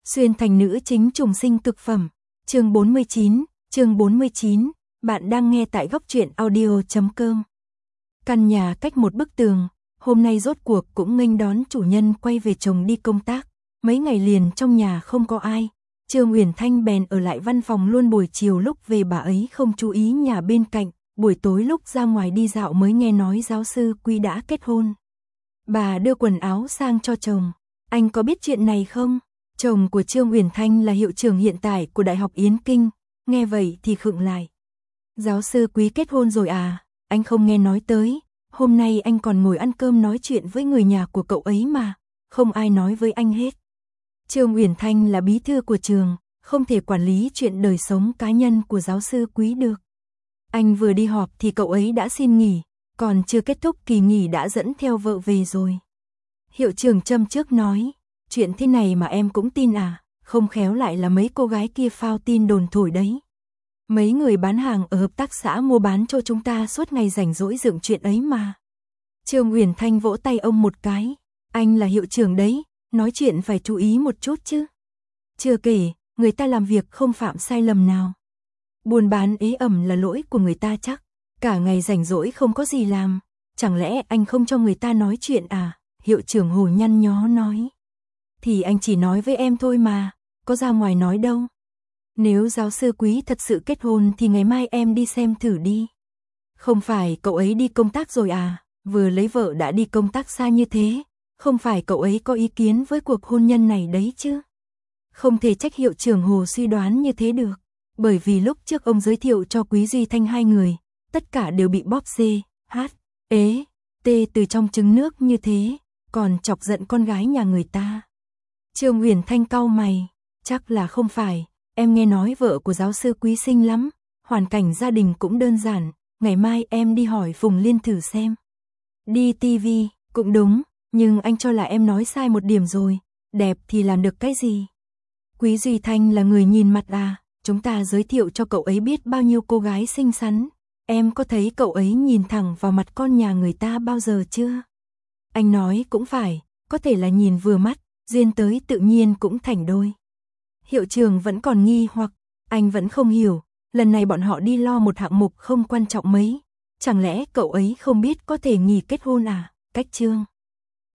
Xuyên thành nữ chính trùng sinh cực phẩm. Chương 49, bạn đang nghe tại góc truyện audio.com. Căn nhà cách một bức tường, hôm nay rốt cuộc cũng nghênh đón chủ nhân quay về chồng đi công tác. Mấy ngày liền trong nhà không có ai, Trương Uyển Thanh bèn ở lại văn phòng luôn, buổi chiều lúc về bà ấy không chú ý nhà bên cạnh, buổi tối lúc ra ngoài đi dạo mới nghe nói giáo sư Quý đã kết hôn. Bà đưa quần áo sang cho chồng. Anh có biết chuyện này không? Chồng của Trương Uyển Thanh là hiệu trưởng hiện tại của Đại học Yến Kinh, nghe vậy thì khựng lại. Giáo sư Quý kết hôn rồi à? Anh không nghe nói tới, hôm nay anh còn ngồi ăn cơm nói chuyện với người nhà của cậu ấy mà, không ai nói với anh hết. Trương Uyển Thanh là bí thư của trường, không thể quản lý chuyện đời sống cá nhân của giáo sư Quý được. Anh vừa đi họp thì cậu ấy đã xin nghỉ, còn chưa kết thúc kỳ nghỉ đã dẫn theo vợ về rồi. Hiệu trưởng châm trước nói, chuyện thế này mà em cũng tin à, không khéo lại là mấy cô gái kia phao tin đồn thổi đấy. Mấy người bán hàng ở hợp tác xã mua bán cho chúng ta suốt ngày rảnh rỗi dựng chuyện ấy mà. Trương Uyển Thanh vỗ tay ông một cái, anh là hiệu trưởng đấy, nói chuyện phải chú ý một chút chứ. Chưa kể, người ta làm việc không phạm sai lầm nào. Buôn bán ế ẩm là lỗi của người ta chắc, cả ngày rảnh rỗi không có gì làm, chẳng lẽ anh không cho người ta nói chuyện à? Hiệu trưởng Hồ nhăn nhó nói. Thì anh chỉ nói với em thôi mà, có ra ngoài nói đâu. Nếu giáo sư Quý thật sự kết hôn thì ngày mai em đi xem thử đi. Không phải cậu ấy đi công tác rồi à, vừa lấy vợ đã đi công tác xa như thế, không phải cậu ấy có ý kiến với cuộc hôn nhân này đấy chứ. Không thể trách hiệu trưởng Hồ suy đoán như thế được, bởi vì lúc trước ông giới thiệu cho Quý Duy Thanh hai người, tất cả đều bị bóp C, H, ế, T từ trong trứng nước như thế, còn chọc giận con gái nhà người ta. Trương Uyển Thanh cau mày, chắc là không phải, em nghe nói vợ của giáo sư Quý xinh lắm, hoàn cảnh gia đình cũng đơn giản, ngày mai em đi hỏi Phùng Liên thử xem. Đi TV, cũng đúng, nhưng anh cho là em nói sai một điểm rồi, đẹp thì làm được cái gì? Quý Duy Thanh là người nhìn mặt à, chúng ta giới thiệu cho cậu ấy biết bao nhiêu cô gái xinh xắn, em có thấy cậu ấy nhìn thẳng vào mặt con nhà người ta bao giờ chưa? Anh nói cũng phải, có thể là nhìn vừa mắt, duyên tới tự nhiên cũng thành đôi. Hiệu trưởng vẫn còn nghi hoặc, anh vẫn không hiểu, lần này bọn họ đi lo một hạng mục không quan trọng mấy, chẳng lẽ cậu ấy không biết có thể nghỉ kết hôn à? Cách Trương